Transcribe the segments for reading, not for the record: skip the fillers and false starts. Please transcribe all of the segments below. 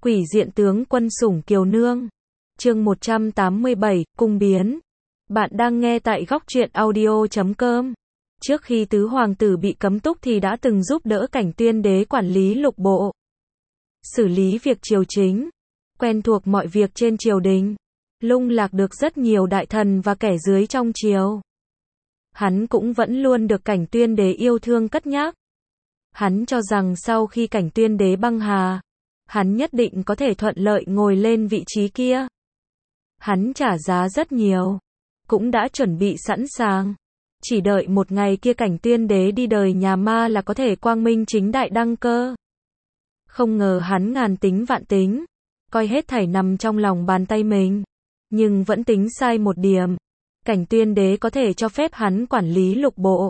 Quỷ diện tướng quân sủng kiều nương. Chương 187, cung biến. Bạn đang nghe tại góc truyện audio.com. Trước khi tứ hoàng tử bị cấm túc thì đã từng giúp đỡ Cảnh Tuyên đế quản lý lục bộ, xử lý việc triều chính, quen thuộc mọi việc trên triều đình, lung lạc được rất nhiều đại thần và kẻ dưới trong triều. Hắn cũng vẫn luôn được Cảnh Tuyên đế yêu thương cất nhắc. Hắn cho rằng sau khi Cảnh Tuyên đế băng hà, hắn nhất định có thể thuận lợi ngồi lên vị trí kia. Hắn trả giá rất nhiều, cũng đã chuẩn bị sẵn sàng, chỉ đợi một ngày kia Cảnh Tuyên đế đi đời nhà ma là có thể quang minh chính đại đăng cơ. Không ngờ hắn ngàn tính vạn tính, coi hết thảy nằm trong lòng bàn tay mình, nhưng vẫn tính sai một điểm. Cảnh Tuyên đế có thể cho phép hắn quản lý lục bộ,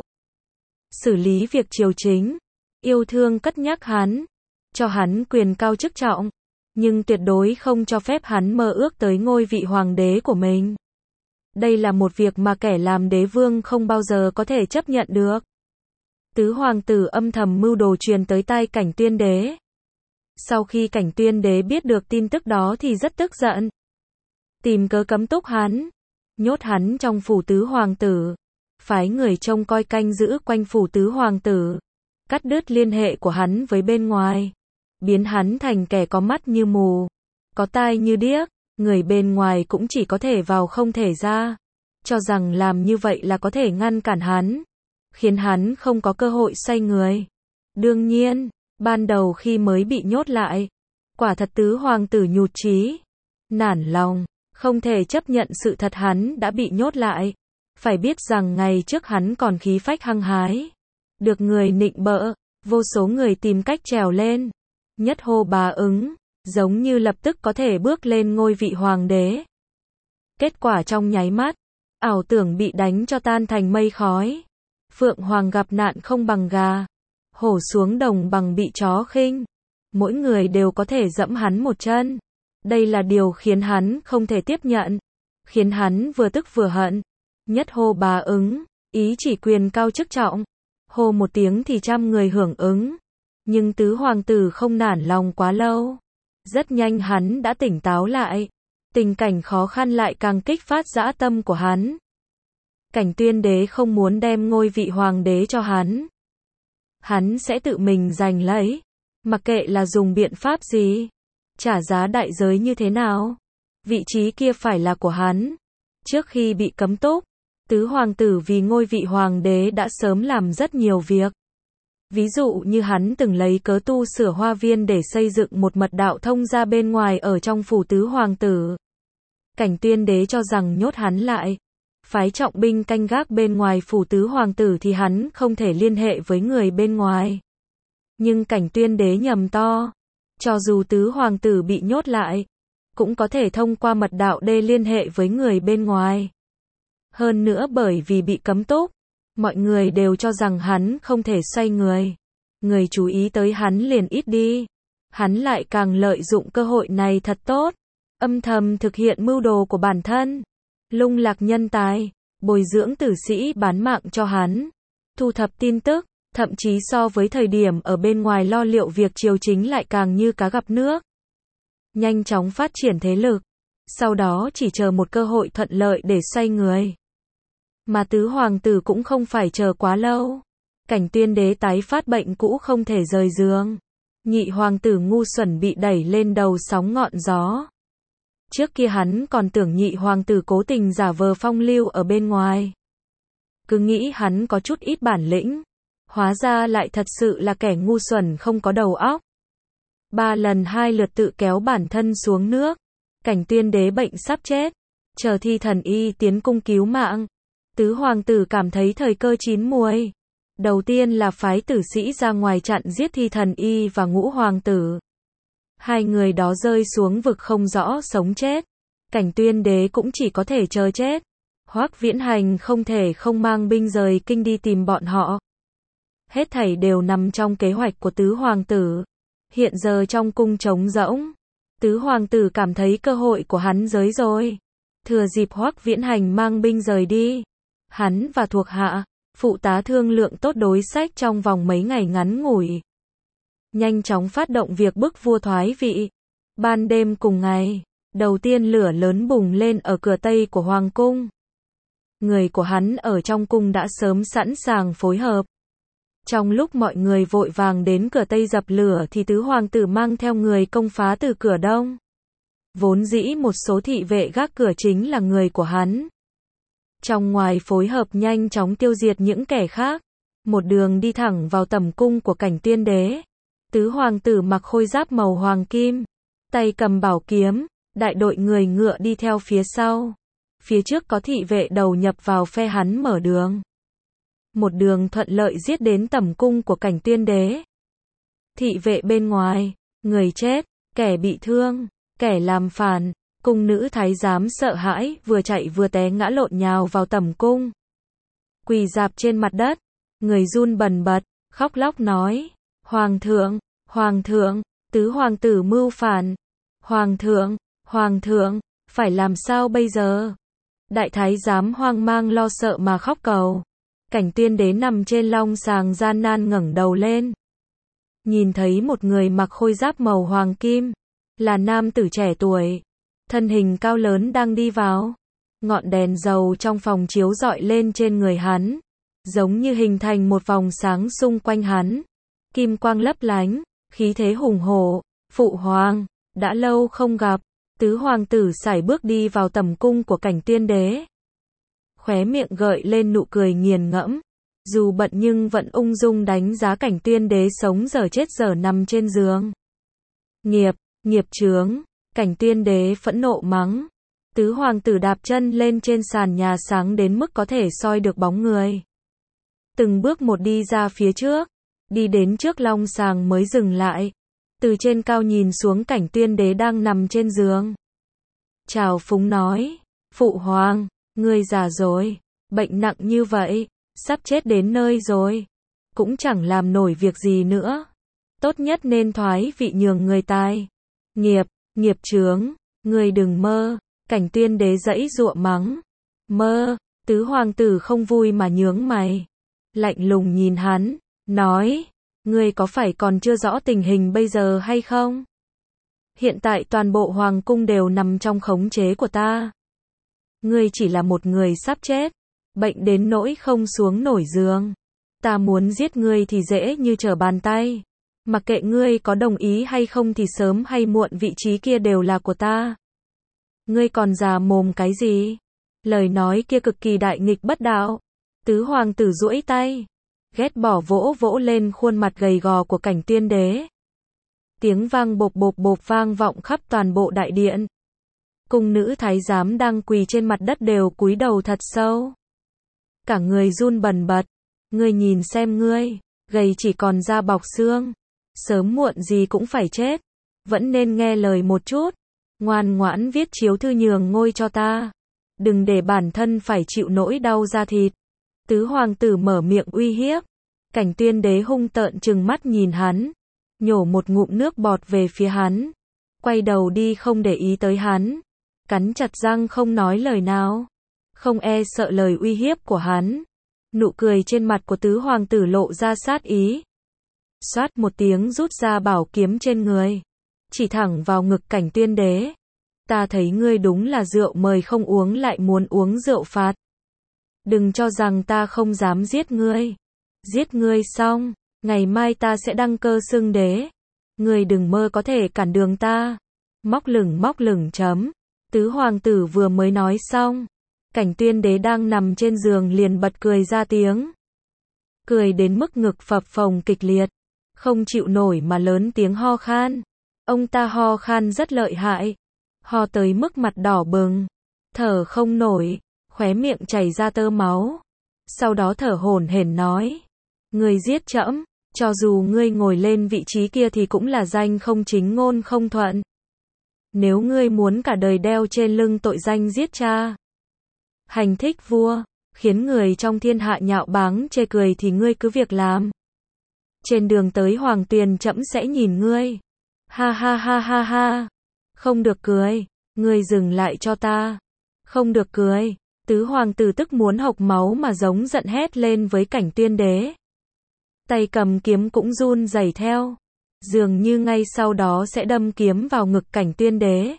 xử lý việc triều chính, yêu thương cất nhắc hắn, cho hắn quyền cao chức trọng, nhưng tuyệt đối không cho phép hắn mơ ước tới ngôi vị hoàng đế của mình. Đây là một việc mà kẻ làm đế vương không bao giờ có thể chấp nhận được. Tứ hoàng tử âm thầm mưu đồ truyền tới tai Cảnh Tuyên đế. Sau khi Cảnh Tuyên đế biết được tin tức đó thì rất tức giận, tìm cớ cấm túc hắn, nhốt hắn trong phủ tứ hoàng tử, phái người trông coi canh giữ quanh phủ tứ hoàng tử, cắt đứt liên hệ của hắn với bên ngoài, biến hắn thành kẻ có mắt như mù, có tai như điếc, người bên ngoài cũng chỉ có thể vào không thể ra, cho rằng làm như vậy là có thể ngăn cản hắn, khiến hắn không có cơ hội xoay người. Đương nhiên, ban đầu khi mới bị nhốt lại, quả thật tứ hoàng tử nhụt chí, nản lòng, không thể chấp nhận sự thật hắn đã bị nhốt lại. Phải biết rằng ngày trước hắn còn khí phách hăng hái, được người nịnh bợ, vô số người tìm cách trèo lên, nhất hô bá ứng, giống như lập tức có thể bước lên ngôi vị hoàng đế. Kết quả trong nháy mắt, ảo tưởng bị đánh cho tan thành mây khói. Phượng hoàng gặp nạn không bằng gà, hổ xuống đồng bằng bị chó khinh. Mỗi người đều có thể dẫm hắn một chân. Đây là điều khiến hắn không thể tiếp nhận, khiến hắn vừa tức vừa hận. Nhất hô bá ứng, ý chỉ quyền cao chức trọng. Hô một tiếng thì trăm người hưởng ứng. Nhưng tứ hoàng tử không nản lòng quá lâu. Rất nhanh hắn đã tỉnh táo lại. Tình cảnh khó khăn lại càng kích phát dã tâm của hắn. Cảnh Tuyên đế không muốn đem ngôi vị hoàng đế cho hắn. Hắn sẽ tự mình giành lấy. Mặc kệ là dùng biện pháp gì, trả giá đại giới như thế nào, vị trí kia phải là của hắn. Trước khi bị cấm túc, tứ hoàng tử vì ngôi vị hoàng đế đã sớm làm rất nhiều việc. Ví dụ như hắn từng lấy cớ tu sửa hoa viên để xây dựng một mật đạo thông ra bên ngoài ở trong phủ tứ hoàng tử. Cảnh Tuyên đế cho rằng nhốt hắn lại, phái trọng binh canh gác bên ngoài phủ tứ hoàng tử thì hắn không thể liên hệ với người bên ngoài. Nhưng Cảnh Tuyên đế nhầm to. Cho dù tứ hoàng tử bị nhốt lại, cũng có thể thông qua mật đạo để liên hệ với người bên ngoài. Hơn nữa bởi vì bị cấm túc, mọi người đều cho rằng hắn không thể xoay người. Người chú ý tới hắn liền ít đi. Hắn lại càng lợi dụng cơ hội này thật tốt, âm thầm thực hiện mưu đồ của bản thân, lung lạc nhân tài, bồi dưỡng tử sĩ bán mạng cho hắn, thu thập tin tức, thậm chí so với thời điểm ở bên ngoài lo liệu việc triều chính lại càng như cá gặp nước. Nhanh chóng phát triển thế lực, sau đó chỉ chờ một cơ hội thuận lợi để xoay người. Mà tứ hoàng tử cũng không phải chờ quá lâu. Cảnh Tuyên đế tái phát bệnh cũ không thể rời giường. Nhị hoàng tử ngu xuẩn bị đẩy lên đầu sóng ngọn gió. Trước kia hắn còn tưởng nhị hoàng tử cố tình giả vờ phong lưu ở bên ngoài, cứ nghĩ hắn có chút ít bản lĩnh, hóa ra lại thật sự là kẻ ngu xuẩn không có đầu óc. 3 lần 2 lượt tự kéo bản thân xuống nước. Cảnh Tuyên đế bệnh sắp chết, chờ thi thần y tiến cung cứu mạng. Tứ hoàng tử cảm thấy thời cơ chín muồi. Đầu tiên là phái tử sĩ ra ngoài chặn giết thi thần y và ngũ hoàng tử. Hai người đó rơi xuống vực không rõ sống chết. Cảnh Tuyên đế cũng chỉ có thể chờ chết. Hoắc Viễn Hành không thể không mang binh rời kinh đi tìm bọn họ. Hết thảy đều nằm trong kế hoạch của tứ hoàng tử. Hiện giờ trong cung trống rỗng, tứ hoàng tử cảm thấy cơ hội của hắn tới rồi. Thừa dịp Hoắc Viễn Hành mang binh rời đi, hắn và thuộc hạ, phụ tá thương lượng tốt đối sách trong vòng mấy ngày ngắn ngủi. Nhanh chóng phát động việc bức vua thoái vị. Ban đêm cùng ngày, đầu tiên lửa lớn bùng lên ở cửa Tây của Hoàng cung. Người của hắn ở trong cung đã sớm sẵn sàng phối hợp. Trong lúc mọi người vội vàng đến cửa Tây dập lửa thì tứ hoàng tử mang theo người công phá từ cửa Đông. Vốn dĩ một số thị vệ gác cửa chính là người của hắn. Trong ngoài phối hợp nhanh chóng tiêu diệt những kẻ khác. Một đường đi thẳng vào tẩm cung của Cảnh Tiên Đế. Tứ hoàng tử mặc khôi giáp màu hoàng kim, tay cầm bảo kiếm, đại đội người ngựa đi theo phía sau. Phía trước có thị vệ đầu nhập vào phe hắn mở đường. Một đường thuận lợi giết đến tẩm cung của Cảnh Tiên Đế. Thị vệ bên ngoài, người chết, kẻ bị thương, kẻ làm phản, cung nữ thái giám sợ hãi, vừa chạy vừa té ngã lộn nhào vào tẩm cung. Quỳ rạp trên mặt đất, người run bần bật, khóc lóc nói: Hoàng thượng, tứ hoàng tử mưu phản. Hoàng thượng, phải làm sao bây giờ? Đại thái giám hoang mang lo sợ mà khóc cầu. Cảnh Tiên Đế nằm trên long sàng gian nan ngẩng đầu lên. Nhìn thấy một người mặc khôi giáp màu hoàng kim, là nam tử trẻ tuổi, thân hình cao lớn đang đi vào. Ngọn đèn dầu trong phòng chiếu rọi lên trên người hắn, giống như hình thành một vòng sáng xung quanh hắn. Kim quang lấp lánh, khí thế hùng hổ. Phụ hoàng, đã lâu không gặp. Tứ hoàng tử sải bước đi vào tẩm cung của Cảnh Tiên Đế. Khóe miệng gợi lên nụ cười nghiền ngẫm. Dù bận nhưng vẫn ung dung đánh giá Cảnh Tiên Đế sống dở chết dở nằm trên giường. Nghiệp chướng. Cảnh Tiên Đế phẫn nộ mắng. Tứ hoàng tử đạp chân lên trên sàn nhà sáng đến mức có thể soi được bóng người. Từng bước một đi ra phía trước, đi đến trước long sàng mới dừng lại. Từ trên cao nhìn xuống Cảnh Tiên Đế đang nằm trên giường. Trào phúng nói: Phụ hoàng, ngươi già rồi, bệnh nặng như vậy, sắp chết đến nơi rồi, cũng chẳng làm nổi việc gì nữa. Tốt nhất nên thoái vị nhường người tài. Nghiệp chướng, ngươi đừng mơ. Cảnh Tiên Đế giãy giụa mắng. Mơ. Tứ hoàng tử không vui mà nhướng mày, lạnh lùng nhìn hắn, nói: Ngươi có phải còn chưa rõ tình hình bây giờ hay không? Hiện tại toàn bộ hoàng cung đều nằm trong khống chế của ta. Ngươi chỉ là một người sắp chết, bệnh đến nỗi không xuống nổi giường. Ta muốn giết ngươi thì dễ như trở bàn tay. Mặc kệ ngươi có đồng ý hay không thì sớm hay muộn vị trí kia đều là của ta. Ngươi còn già mồm cái gì? Lời nói kia cực kỳ đại nghịch bất đạo. Tứ hoàng tử duỗi tay, ghét bỏ vỗ vỗ lên khuôn mặt gầy gò của Cảnh Tiên Đế. Tiếng vang bộp bộp bộp vang vọng khắp toàn bộ đại điện. Cung nữ thái giám đang quỳ trên mặt đất đều cúi đầu thật sâu. Cả người run bần bật. Ngươi nhìn xem ngươi, gầy chỉ còn da bọc xương. Sớm muộn gì cũng phải chết. Vẫn nên nghe lời một chút. Ngoan ngoãn viết chiếu thư nhường ngôi cho ta. Đừng để bản thân phải chịu nỗi đau da thịt. Tứ hoàng tử mở miệng uy hiếp. Cảnh Tiên Đế hung tợn trừng mắt nhìn hắn, nhổ một ngụm nước bọt về phía hắn, quay đầu đi không để ý tới hắn, cắn chặt răng không nói lời nào, không e sợ lời uy hiếp của hắn. Nụ cười trên mặt của tứ hoàng tử lộ ra sát ý. Xoát một tiếng rút ra bảo kiếm trên người, chỉ thẳng vào ngực Cảnh Tiên Đế. Ta thấy ngươi đúng là rượu mời không uống lại muốn uống rượu phạt. Đừng cho rằng ta không dám giết ngươi. Giết ngươi xong, ngày mai ta sẽ đăng cơ xưng đế. Ngươi đừng mơ có thể cản đường ta. Móc lửng chấm. Tứ hoàng tử vừa mới nói xong, Cảnh Tiên Đế đang nằm trên giường liền bật cười ra tiếng. Cười đến mức ngực phập phồng kịch liệt, không chịu nổi mà lớn tiếng ho khan. Ông ta ho khan rất lợi hại, ho tới mức mặt đỏ bừng, thở không nổi, khóe miệng chảy ra tơ máu. Sau đó thở hổn hển nói: Ngươi giết trẫm, cho dù ngươi ngồi lên vị trí kia thì cũng là danh không chính ngôn không thuận. Nếu ngươi muốn cả đời đeo trên lưng tội danh giết cha, hành thích vua, khiến người trong thiên hạ nhạo báng chê cười thì ngươi cứ việc làm. Trên đường tới hoàng tuyền trẫm sẽ nhìn ngươi. Ha ha ha ha ha. Không được cười, ngươi dừng lại cho ta. Không được cười. Tứ hoàng tử tức muốn hộc máu mà giống giận hét lên với Cảnh Tiên Đế. Tay cầm kiếm cũng run rẩy theo. dường như ngay sau đó sẽ đâm kiếm vào ngực Cảnh Tuyên Đế.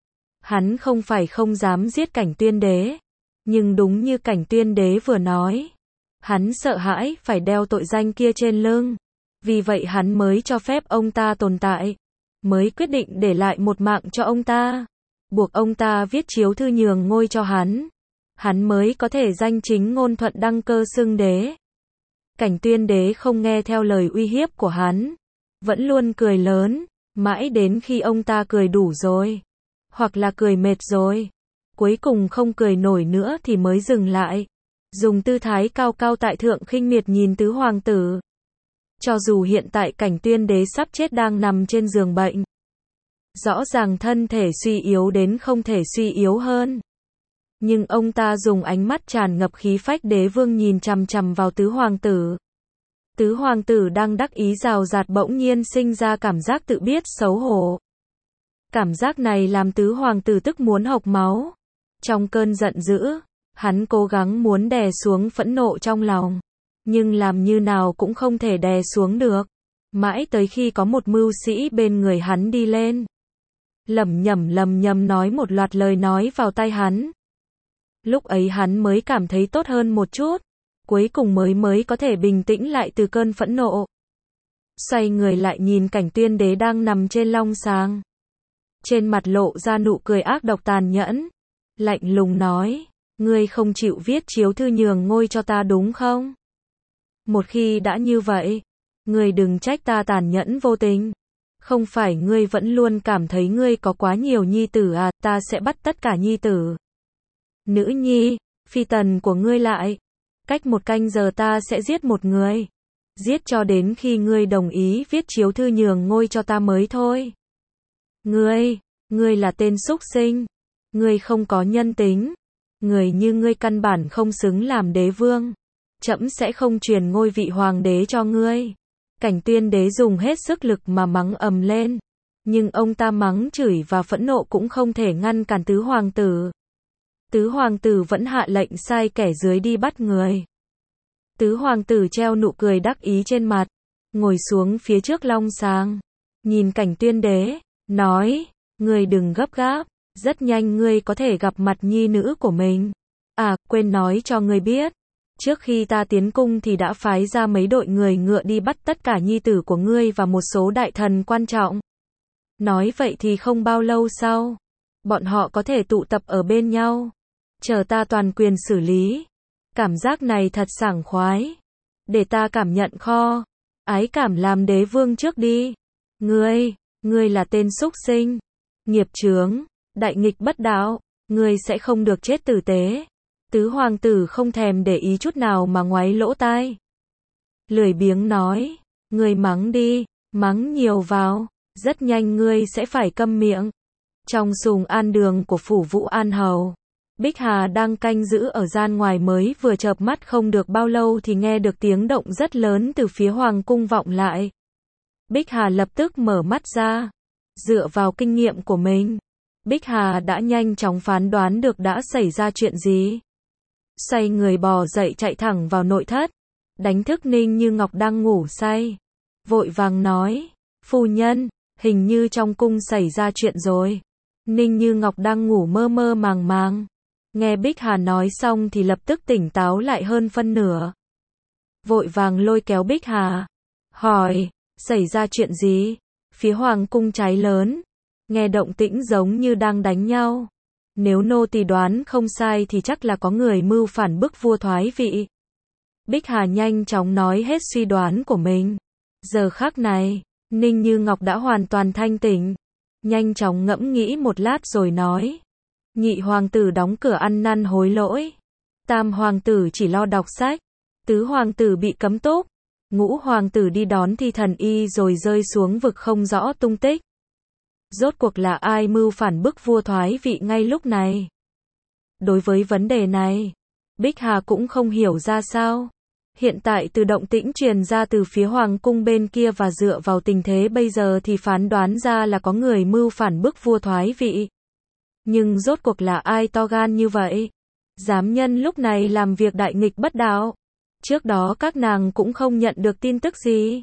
Hắn không phải không dám giết Cảnh Tuyên Đế, nhưng đúng như Cảnh Tuyên Đế vừa nói, hắn sợ hãi phải đeo tội danh kia trên lưng, vì vậy hắn mới cho phép ông ta tồn tại, mới quyết định để lại một mạng cho ông ta, buộc ông ta viết chiếu thư nhường ngôi cho hắn mới có thể danh chính ngôn thuận đăng cơ xưng đế. Cảnh Tuyên Đế không nghe theo lời uy hiếp của hắn, vẫn luôn cười lớn, mãi đến khi ông ta cười đủ rồi, hoặc là cười mệt rồi, cuối cùng không cười nổi nữa thì mới dừng lại, dùng tư thái cao cao tại thượng khinh miệt nhìn tứ hoàng tử. Cho dù hiện tại Cảnh Tuyên Đế sắp chết đang nằm trên giường bệnh, rõ ràng thân thể suy yếu đến không thể suy yếu hơn, nhưng ông ta dùng ánh mắt tràn ngập khí phách đế vương nhìn chằm chằm vào tứ hoàng tử. Tứ hoàng tử đang đắc ý rào rạt bỗng nhiên sinh ra cảm giác tự biết xấu hổ. Cảm giác này làm tứ hoàng tử tức muốn hộc máu. Trong cơn giận dữ, hắn cố gắng muốn đè xuống phẫn nộ trong lòng, nhưng làm như nào cũng không thể đè xuống được. Mãi tới khi có một mưu sĩ bên người hắn đi lên, lẩm nhẩm nói một loạt lời nói vào tai hắn. Lúc ấy hắn mới cảm thấy tốt hơn một chút, cuối cùng mới có thể bình tĩnh lại từ cơn phẫn nộ. Xoay người lại nhìn Cảnh Tuyên Đế đang nằm trên long sàng. Trên mặt lộ ra nụ cười ác độc tàn nhẫn, lạnh lùng nói, ngươi không chịu viết chiếu thư nhường ngôi cho ta đúng không? Một khi đã như vậy, ngươi đừng trách ta tàn nhẫn vô tình. Không phải ngươi vẫn luôn cảm thấy ngươi có quá nhiều nhi tử à, ta sẽ bắt tất cả nhi tử, nữ nhi, phi tần của ngươi lại. Cách 1 canh giờ ta sẽ giết một người. Giết cho đến khi ngươi đồng ý viết chiếu thư nhường ngôi cho ta mới thôi. Ngươi là tên súc sinh. Ngươi không có nhân tính. Người như ngươi căn bản không xứng làm đế vương. Trẫm sẽ không truyền ngôi vị hoàng đế cho ngươi. Cảnh Tuyên Đế dùng hết sức lực mà mắng ầm lên. Nhưng ông ta mắng chửi và phẫn nộ cũng không thể ngăn cản tứ hoàng tử. Tứ hoàng tử vẫn hạ lệnh sai kẻ dưới đi bắt người. Tứ hoàng tử treo nụ cười đắc ý trên mặt, ngồi xuống phía trước long sàng, nhìn Cảnh Tuyên Đế, nói, ngươi đừng gấp gáp, rất nhanh ngươi có thể gặp mặt nhi nữ của mình. À, quên nói cho ngươi biết, trước khi ta tiến cung thì đã phái ra mấy đội người ngựa đi bắt tất cả nhi tử của ngươi và một số đại thần quan trọng. Nói vậy thì không bao lâu sau, bọn họ có thể tụ tập ở bên nhau, chờ ta toàn quyền xử lý. Cảm giác này thật sảng khoái. Để ta cảm nhận kho ái cảm làm đế vương trước đi. Ngươi là tên súc sinh, nghiệp chướng, đại nghịch bất đạo, ngươi sẽ không được chết tử tế. Tứ hoàng tử không thèm để ý chút nào mà ngoáy lỗ tai. Lười biếng nói, ngươi mắng đi, mắng nhiều vào, rất nhanh ngươi sẽ phải câm miệng. Trong sùng an đường của phủ Vũ An Hầu, Bích Hà đang canh giữ ở gian ngoài mới vừa chợp mắt không được bao lâu thì nghe được tiếng động rất lớn từ phía hoàng cung vọng lại. Bích Hà lập tức mở mắt ra. Dựa vào kinh nghiệm của mình, Bích Hà đã nhanh chóng phán đoán được đã xảy ra chuyện gì. Xoay người bò dậy chạy thẳng vào nội thất, đánh thức Ninh Như Ngọc đang ngủ say. Vội vàng nói, phu nhân, hình như trong cung xảy ra chuyện rồi. Ninh Như Ngọc đang ngủ mơ mơ màng màng. Nghe Bích Hà nói xong thì lập tức tỉnh táo lại hơn phân nửa. Vội vàng lôi kéo Bích Hà, hỏi, xảy ra chuyện gì? Phía hoàng cung cháy lớn, nghe động tĩnh giống như đang đánh nhau. Nếu nô tỳ đoán không sai thì chắc là có người mưu phản bức vua thoái vị. Bích Hà nhanh chóng nói hết suy đoán của mình. Giờ khắc này, Ninh Như Ngọc đã hoàn toàn thanh tỉnh. Nhanh chóng ngẫm nghĩ một lát rồi nói. Nhị hoàng tử đóng cửa ăn năn hối lỗi. Tam hoàng tử chỉ lo đọc sách. Tứ hoàng tử bị cấm túc. Ngũ hoàng tử đi đón thi thần y rồi rơi xuống vực không rõ tung tích. Rốt cuộc là ai mưu phản bức vua thoái vị ngay lúc này? Đối với vấn đề này, Bích Hà cũng không hiểu ra sao. Hiện tại từ động tĩnh truyền ra từ phía hoàng cung bên kia và dựa vào tình thế bây giờ thì phán đoán ra là có người mưu phản bức vua thoái vị. Nhưng rốt cuộc là ai to gan như vậy? Dám nhân lúc này làm việc đại nghịch bất đạo. Trước đó các nàng cũng không nhận được tin tức gì.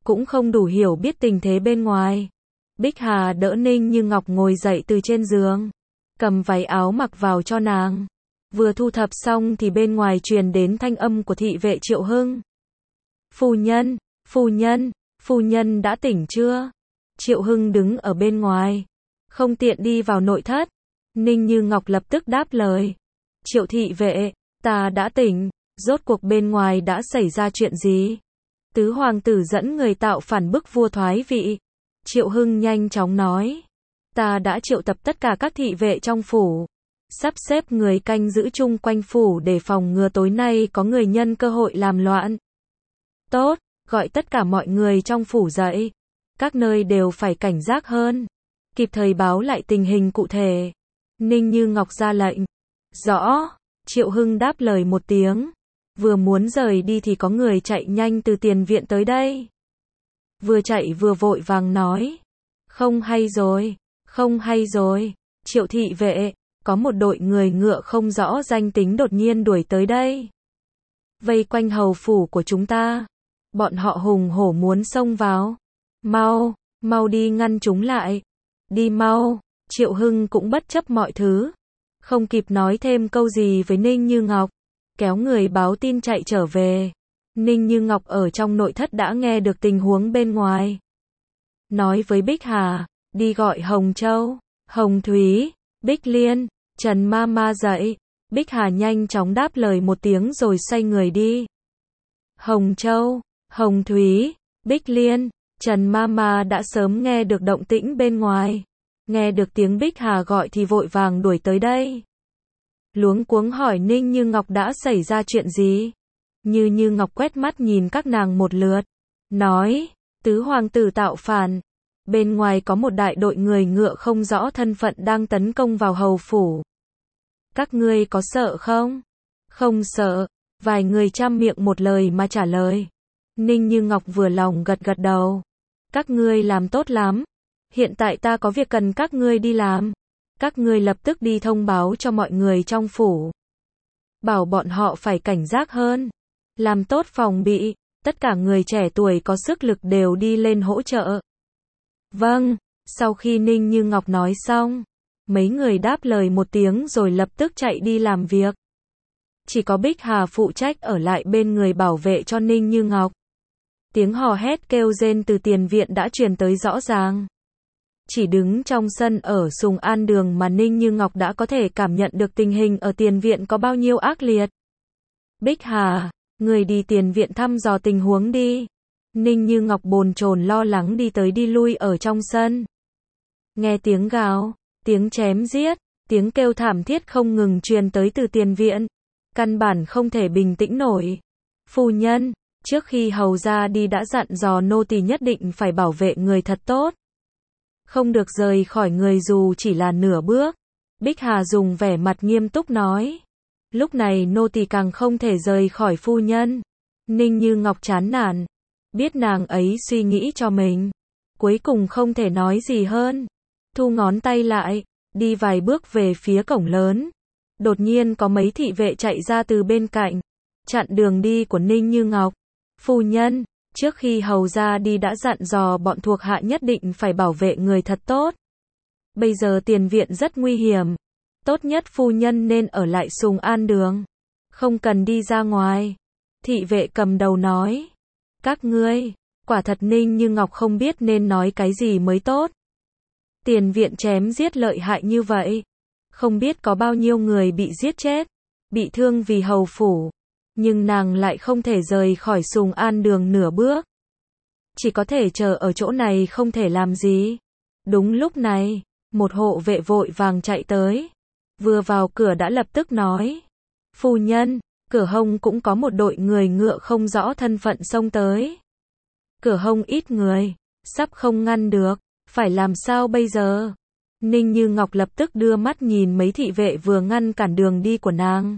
cũng không đủ hiểu biết tình thế bên ngoài. Bích Hà đỡ Ninh Như Ngọc ngồi dậy từ trên giường, cầm váy áo mặc vào cho nàng. Vừa thu thập xong thì bên ngoài truyền đến thanh âm của thị vệ Triệu Hưng. Phu nhân, phu nhân, phu nhân đã tỉnh chưa? Triệu Hưng đứng ở bên ngoài, không tiện đi vào nội thất. Ninh Như Ngọc lập tức đáp lời. Triệu thị vệ, ta đã tỉnh, rốt cuộc bên ngoài đã xảy ra chuyện gì? Tứ hoàng tử dẫn người tạo phản bức vua thoái vị. Triệu Hưng nhanh chóng nói. Ta đã triệu tập tất cả các thị vệ trong phủ, sắp xếp người canh giữ chung quanh phủ để phòng ngừa tối nay có người nhân cơ hội làm loạn. Tốt, gọi tất cả mọi người trong phủ dậy. Các nơi đều phải cảnh giác hơn, kịp thời báo lại tình hình cụ thể. Ninh Như Ngọc ra lệnh. Rõ. Triệu Hưng đáp lời một tiếng. Vừa muốn rời đi thì có người chạy nhanh từ tiền viện tới đây. Vừa chạy vừa vội vàng nói. Không hay rồi, không hay rồi. Triệu thị vệ, có một đội người ngựa không rõ danh tính đột nhiên đuổi tới đây, vây quanh hầu phủ của chúng ta. Bọn họ hùng hổ muốn xông vào. Mau, mau đi ngăn chúng lại. Đi mau. Triệu Hưng cũng bất chấp mọi thứ, không kịp nói thêm câu gì với Ninh Như Ngọc, kéo người báo tin chạy trở về. Ninh Như Ngọc ở trong nội thất đã nghe được tình huống bên ngoài. Nói với Bích Hà, đi gọi Hồng Châu, Hồng Thúy, Bích Liên, Trần Mama dậy. Bích Hà nhanh chóng đáp lời một tiếng rồi xoay người đi. Hồng Châu, Hồng Thúy, Bích Liên, Trần Mama đã sớm nghe được động tĩnh bên ngoài. Nghe được tiếng Bích Hà gọi thì vội vàng đuổi tới đây. Luống cuống hỏi Ninh Như Ngọc đã xảy ra chuyện gì. Như Ngọc quét mắt nhìn các nàng một lượt, nói, tứ hoàng tử tạo phản. Bên ngoài có một đại đội người ngựa không rõ thân phận đang tấn công vào hầu phủ. Các ngươi có sợ không? Không sợ. Vài người chăm miệng một lời mà trả lời. Ninh Như Ngọc vừa lòng gật gật đầu. Các ngươi làm tốt lắm. Hiện tại ta có việc cần các ngươi đi làm. Các ngươi lập tức đi thông báo cho mọi người trong phủ. Bảo bọn họ phải cảnh giác hơn. Làm tốt phòng bị. Tất cả người trẻ tuổi có sức lực đều đi lên hỗ trợ. Vâng. Sau khi Ninh Như Ngọc nói xong, mấy người đáp lời một tiếng rồi lập tức chạy đi làm việc. Chỉ có Bích Hà phụ trách ở lại bên người bảo vệ cho Ninh Như Ngọc. Tiếng hò hét kêu rên từ tiền viện đã truyền tới rõ ràng. Chỉ đứng trong sân ở Sùng An Đường mà Ninh Như Ngọc đã có thể cảm nhận được tình hình ở tiền viện có bao nhiêu ác liệt. Bích Hà, người đi tiền viện thăm dò tình huống đi. Ninh Như Ngọc bồn chồn lo lắng đi tới đi lui ở trong sân. Nghe tiếng gào, tiếng chém giết, tiếng kêu thảm thiết không ngừng truyền tới từ tiền viện. Căn bản không thể bình tĩnh nổi. Phu nhân, trước khi hầu ra đi đã dặn dò nô tỳ nhất định phải bảo vệ người thật tốt. Không được rời khỏi người dù chỉ là nửa bước. Bích Hà dùng vẻ mặt nghiêm túc nói. Lúc này nô tỳ càng không thể rời khỏi phu nhân. Ninh Như Ngọc chán nản. Biết nàng ấy suy nghĩ cho mình. Cuối cùng không thể nói gì hơn. Thu ngón tay lại, đi vài bước về phía cổng lớn. Đột nhiên có mấy thị vệ chạy ra từ bên cạnh, chặn đường đi của Ninh Như Ngọc. Phu nhân, trước khi hầu ra đi đã dặn dò bọn thuộc hạ nhất định phải bảo vệ người thật tốt. Bây giờ tiền viện rất nguy hiểm. Tốt nhất phu nhân nên ở lại Sùng An Đường. Không cần đi ra ngoài. Thị vệ cầm đầu nói. Các ngươi, quả thật Ninh Như Ngọc không biết nên nói cái gì mới tốt. Tiền viện chém giết lợi hại như vậy. Không biết có bao nhiêu người bị giết chết, bị thương vì hầu phủ. Nhưng nàng lại không thể rời khỏi Sùng An Đường nửa bước. Chỉ có thể chờ ở chỗ này không thể làm gì. Đúng lúc này, một hộ vệ vội vàng chạy tới. Vừa vào cửa đã lập tức nói. Phu nhân, cửa hông cũng có một đội người ngựa không rõ thân phận xông tới. Cửa hông ít người, sắp không ngăn được, phải làm sao bây giờ? Ninh Như Ngọc lập tức đưa mắt nhìn mấy thị vệ vừa ngăn cản đường đi của nàng.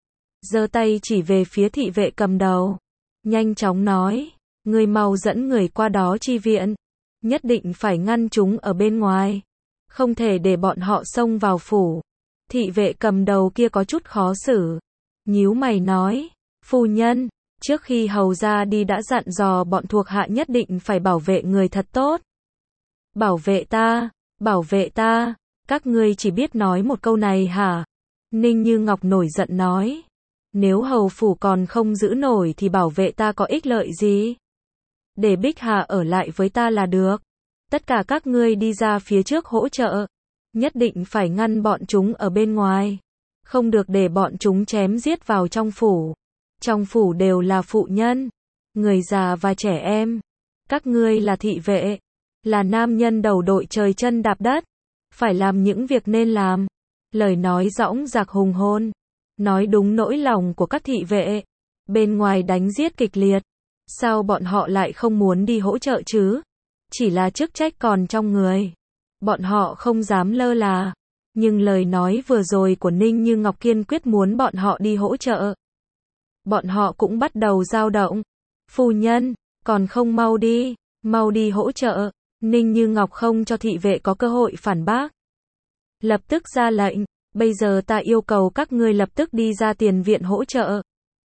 Giơ tay chỉ về phía thị vệ cầm đầu. Nhanh chóng nói, người mau dẫn người qua đó chi viện. Nhất định phải ngăn chúng ở bên ngoài. Không thể để bọn họ xông vào phủ. Thị vệ cầm đầu kia có chút khó xử. Nhíu mày nói, phu nhân, Trước khi hầu ra đi đã dặn dò bọn thuộc hạ nhất định phải bảo vệ người thật tốt. Bảo vệ ta, các ngươi chỉ biết nói một câu này hả? Ninh Như Ngọc nổi giận nói. Nếu hầu phủ còn không giữ nổi thì bảo vệ ta có ích lợi gì? Để Bích Hà ở lại với ta là được. Tất cả các ngươi đi ra phía trước hỗ trợ. Nhất định phải ngăn bọn chúng ở bên ngoài. Không được để bọn chúng chém giết vào trong phủ. Trong phủ đều là phụ nhân, người già và trẻ em. Các ngươi là thị vệ, là nam nhân đầu đội trời chân đạp đất. Phải làm những việc nên làm. Lời nói dõng dạc hùng hồn. Nói đúng nỗi lòng của các thị vệ. Bên ngoài đánh giết kịch liệt. Sao bọn họ lại không muốn đi hỗ trợ chứ? Chỉ là chức trách còn trong người. Bọn họ không dám lơ là. Nhưng lời nói vừa rồi của Ninh Như Ngọc kiên quyết muốn bọn họ đi hỗ trợ. Bọn họ cũng bắt đầu dao động. Phu nhân, còn không mau đi hỗ trợ. Ninh Như Ngọc không cho thị vệ có cơ hội phản bác. Lập tức ra lệnh, bây giờ ta yêu cầu các ngươi lập tức đi ra tiền viện hỗ trợ.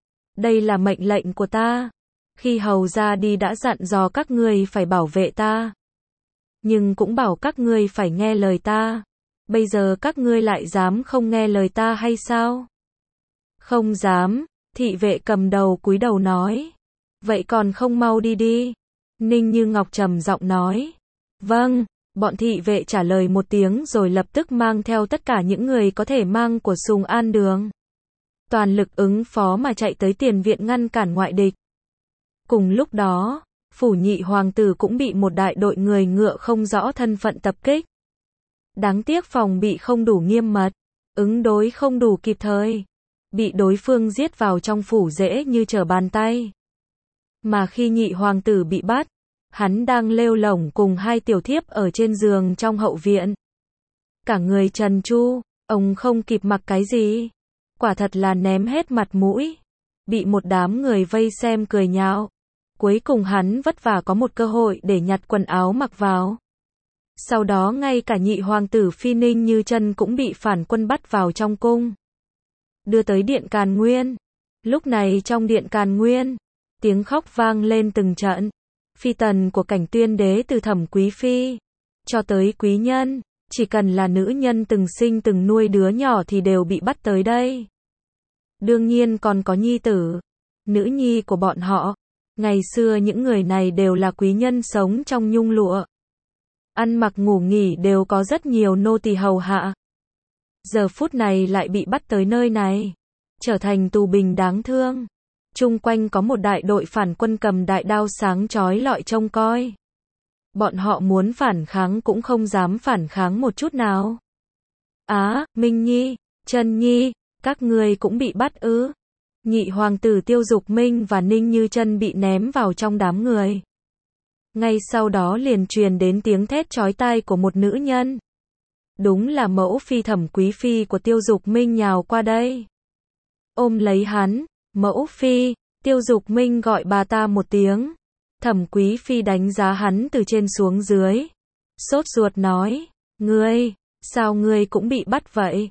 Đây là mệnh lệnh của ta. Khi hầu ra đi đã dặn dò các ngươi phải bảo vệ ta. Nhưng cũng bảo các ngươi phải nghe lời ta. Bây giờ các ngươi lại dám không nghe lời ta hay sao? Không dám, thị vệ cầm đầu cúi đầu nói. Vậy còn không mau đi. Ninh Như Ngọc trầm giọng nói. Vâng, bọn thị vệ trả lời một tiếng rồi lập tức mang theo tất cả những người có thể mang của Sùng An Đường. Toàn lực ứng phó mà chạy tới tiền viện ngăn cản ngoại địch. Cùng lúc đó, phủ nhị hoàng tử cũng bị một đại đội người ngựa không rõ thân phận tập kích. Đáng tiếc phòng bị không đủ nghiêm mật, ứng đối không đủ kịp thời. Bị đối phương giết vào trong phủ dễ như trở bàn tay. Mà khi nhị hoàng tử bị bắt, hắn đang lêu lổng cùng hai tiểu thiếp ở trên giường trong hậu viện. Cả người trần tru, ông không kịp mặc cái gì. Quả thật là ném hết mặt mũi. Bị một đám người vây xem cười nhạo. Cuối cùng hắn vất vả có một cơ hội để nhặt quần áo mặc vào. Sau đó ngay cả nhị hoàng tử Phi Ninh Như Chân cũng bị phản quân bắt vào trong cung. Đưa tới điện Càn Nguyên. Lúc này trong điện Càn Nguyên, tiếng khóc vang lên từng trận. Phi tần của Cảnh Tuyên đế từ Thẩm Quý Phi cho tới quý nhân, chỉ cần là nữ nhân từng sinh từng nuôi đứa nhỏ thì đều bị bắt tới đây. Đương nhiên còn có nhi tử, nữ nhi của bọn họ. Ngày xưa những người này đều là quý nhân sống trong nhung lụa. Ăn mặc ngủ nghỉ đều có rất nhiều nô tỳ hầu hạ. Giờ phút này lại bị bắt tới nơi này, trở thành tù binh đáng thương. Chung quanh có một đại đội phản quân cầm đại đao sáng chói lọi trông coi. Bọn họ muốn phản kháng cũng không dám phản kháng một chút nào. Minh Nhi, Trân Nhi, các ngươi cũng bị bắt ư? Nhị hoàng tử Tiêu Dục Minh và Ninh Như Chân bị ném vào trong đám người. Ngay sau đó liền truyền đến tiếng thét chói tai của một nữ nhân. Đúng là mẫu phi Thẩm Quý Phi của Tiêu Dục Minh nhào qua đây. Ôm lấy hắn, mẫu phi, Tiêu Dục Minh gọi bà ta một tiếng. Thẩm Quý Phi đánh giá hắn từ trên xuống dưới. Sốt ruột nói, sao ngươi cũng bị bắt vậy?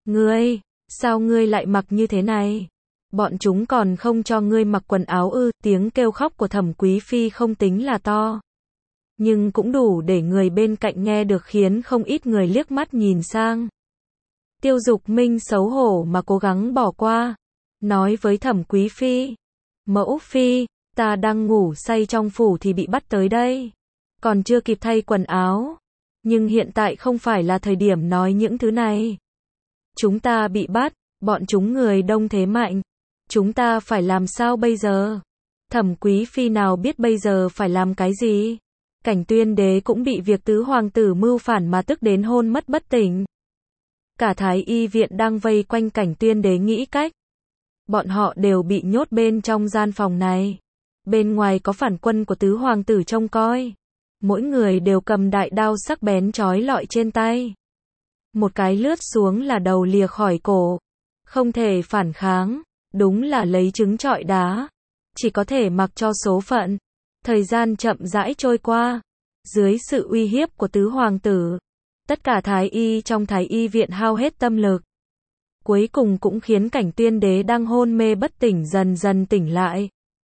Sao ngươi lại mặc như thế này? Bọn chúng còn không cho ngươi mặc quần áo ư? Tiếng kêu khóc của Thẩm Quý Phi không tính là to, nhưng cũng đủ để người bên cạnh nghe được, khiến không ít người liếc mắt nhìn sang. Tiêu Dục Minh xấu hổ mà cố gắng bỏ qua, nói với Thẩm Quý Phi, mẫu phi, ta đang ngủ say trong phủ thì bị bắt tới đây, còn chưa kịp thay quần áo, nhưng hiện tại không phải là thời điểm nói những thứ này. Chúng ta bị bắt, bọn chúng người đông thế mạnh, chúng ta phải làm sao bây giờ? Thẩm Quý Phi nào biết bây giờ phải làm cái gì? Cảnh Tuyên đế cũng bị việc tứ hoàng tử mưu phản mà tức đến hôn mất bất tỉnh. Cả Thái Y viện đang vây quanh Cảnh Tuyên đế nghĩ cách. Bọn họ đều bị nhốt bên trong gian phòng này. Bên ngoài có phản quân của tứ hoàng tử trông coi. Mỗi người đều cầm đại đao sắc bén chói lọi trên tay. Một cái lướt xuống là đầu lìa khỏi cổ. Không thể phản kháng. Đúng là lấy trứng trọi đá. Chỉ có thể mặc cho số phận. Thời gian chậm rãi trôi qua. Dưới sự uy hiếp của tứ hoàng tử, tất cả thái y trong Thái Y viện hao hết tâm lực. Cuối cùng cũng khiến Cảnh Tuyên đế đang hôn mê bất tỉnh dần dần tỉnh lại.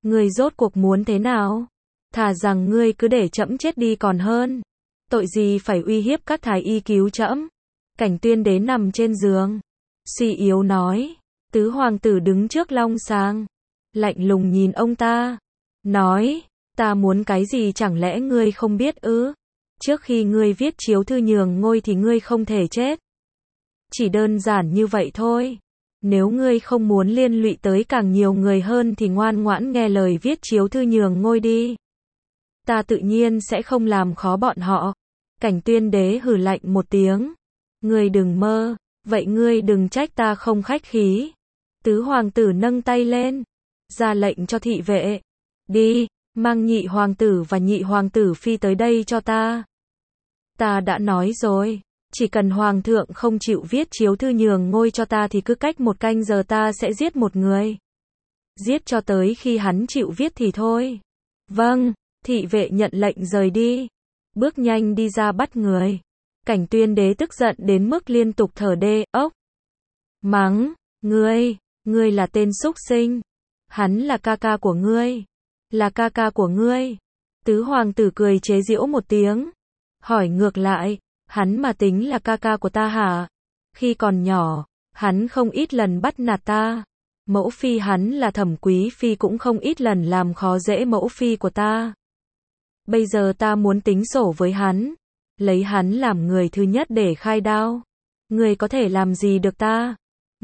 Ngươi rốt cuộc muốn thế nào? Thà rằng ngươi cứ để trẫm chết đi còn hơn. Tội gì phải uy hiếp các thái y cứu trẫm? Cảnh Tuyên Đế nằm trên giường, suy yếu nói. Tứ hoàng tử đứng trước long sàng, lạnh lùng nhìn ông ta, nói, ta muốn cái gì chẳng lẽ ngươi không biết ư? Trước khi ngươi viết chiếu thư nhường ngôi thì ngươi không thể chết. Chỉ đơn giản như vậy thôi. Nếu ngươi không muốn liên lụy tới càng nhiều người hơn thì ngoan ngoãn nghe lời viết chiếu thư nhường ngôi đi. Ta tự nhiên sẽ không làm khó bọn họ. Cảnh Tuyên Đế hừ lạnh một tiếng. Ngươi đừng mơ, vậy ngươi đừng trách ta không khách khí. Tứ hoàng tử nâng tay lên, ra lệnh cho thị vệ. Đi, mang nhị hoàng tử và nhị hoàng tử phi tới đây cho ta. Ta đã nói rồi, chỉ cần hoàng thượng không chịu viết chiếu thư nhường ngôi cho ta thì cứ cách 1 canh giờ ta sẽ giết một người. Giết cho tới khi hắn chịu viết thì thôi. Vâng, thị vệ nhận lệnh rời đi. Bước nhanh đi ra bắt người. Cảnh Tuyên Đế tức giận đến mức liên tục thở đê, ốc. Mắng, ngươi là tên súc sinh. Hắn là ca ca của ngươi. Là ca ca của ngươi. Tứ hoàng tử cười chế giễu một tiếng. Hỏi ngược lại, hắn mà tính là ca ca của ta hả? Khi còn nhỏ, hắn không ít lần bắt nạt ta. Mẫu phi hắn là Thẩm Quý phi cũng không ít lần làm khó dễ mẫu phi của ta. Bây giờ ta muốn tính sổ với hắn. Lấy hắn làm người thứ nhất để khai đao. Ngươi có thể làm gì được ta?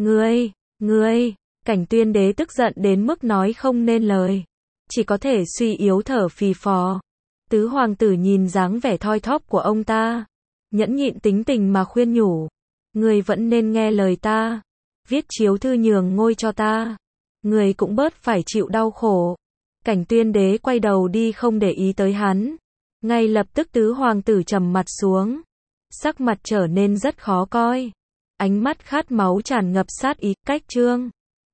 Ngươi, Cảnh Tuyên Đế tức giận đến mức nói không nên lời. Chỉ có thể suy yếu thở phì phò. Tứ hoàng tử nhìn dáng vẻ thoi thóp của ông ta. Nhẫn nhịn tính tình mà khuyên nhủ. Ngươi vẫn nên nghe lời ta. Viết chiếu thư nhường ngôi cho ta. Ngươi cũng bớt phải chịu đau khổ. Cảnh Tuyên Đế quay đầu đi không để ý tới hắn. Ngay lập tức tứ hoàng tử trầm mặt xuống. Sắc mặt trở nên rất khó coi. Ánh mắt khát máu tràn ngập sát ý, cách chương.